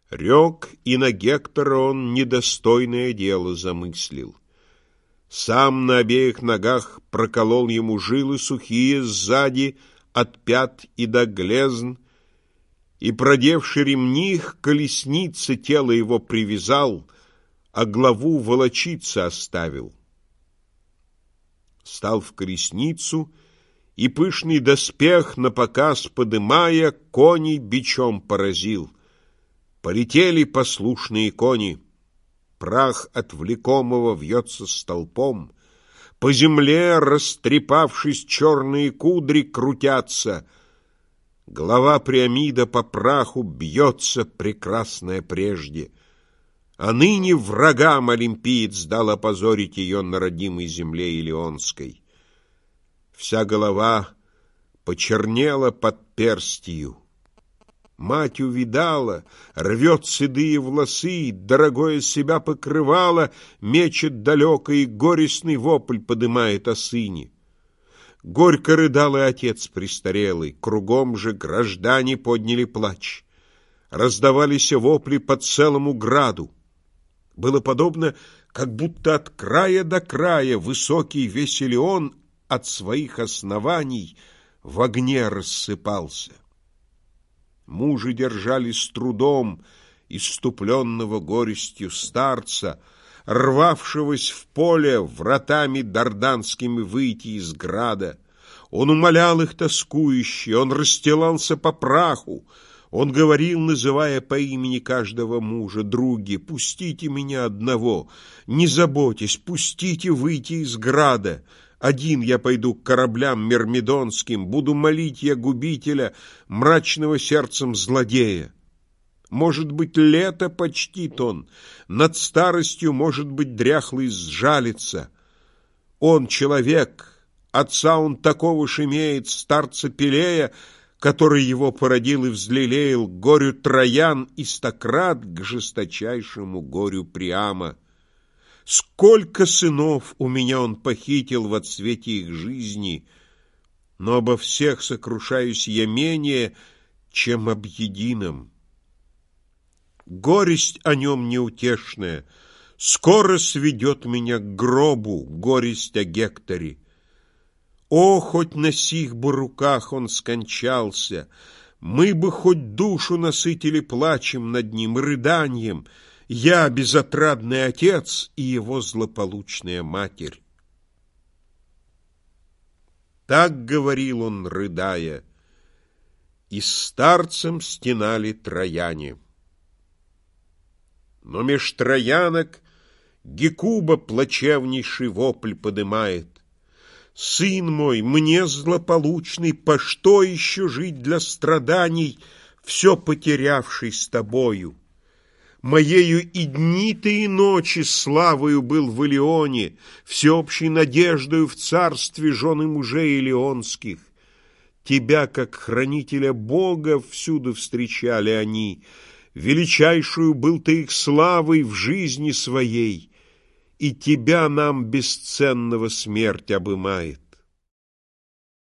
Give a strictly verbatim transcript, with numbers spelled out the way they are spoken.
Рек, и на Гектора он недостойное дело замыслил. Сам на обеих ногах проколол ему жилы сухие сзади, от пят и до глезн, и, продевши ремни, к колеснице тело его привязал, а главу волочиться оставил. Стал в колесницу, и пышный доспех, напоказ подымая, коней бичом поразил. Полетели послушные кони, прах отвлекомого вьется столпом, по земле, растрепавшись, черные кудри крутятся, голова Приамида по праху бьется, прекрасная прежде, а ныне врагам олимпиец дал опозорить ее на родимой земле Илионской. Вся голова почернела под перстью. Мать увидала, рвет седые волосы, дорогое себя покрывало, мечет далеко и горестный вопль подымает о сыне. Горько рыдал и отец престарелый, кругом же граждане подняли плач. Раздавались вопли по целому граду. Было подобно, как будто от края до края высокий весь Илион от своих оснований в огне рассыпался. Мужи держали с трудом исступленного горестью старца, рвавшегося в поле вратами дарданскими выйти из града. Он умолял их тоскующе, он расстилался по праху, он говорил, называя по имени каждого мужа: «Други, пустите меня одного, не заботьтесь, пустите выйти из града. Один я пойду к кораблям мирмидонским, буду молить я губителя, мрачного сердцем злодея. Может быть, лето почтит он, над старостью, может быть, дряхлый сжалится. Он человек, отца он такого ж имеет, старца Пелея, который его породил и взлелеял, горю Троян и стократ к жесточайшему горю Приама. Сколько сынов у меня он похитил в отсвете их жизни, но обо всех сокрушаюсь я менее, чем об едином. Горесть о нем неутешная скоро сведет меня к гробу, горесть о Гекторе. О, хоть на сих бы руках он скончался, мы бы хоть душу насытили плачем над ним и рыданием, я, безотрадный отец, и его злополучная матерь. Так говорил он, рыдая, и с старцем стенали трояне. Но меж троянок Гекуба плачевнейший вопль подымает: «Сын мой, мне злополучный, по что еще жить для страданий, все потерявший с тобою? Моею и дни-то, и ночи славою был в Илионе, всеобщей надеждою в царстве жен и мужей илионских. Тебя, как хранителя Бога, всюду встречали они, величайшую был ты их славой в жизни своей, и тебя нам бесценного смерть обымает.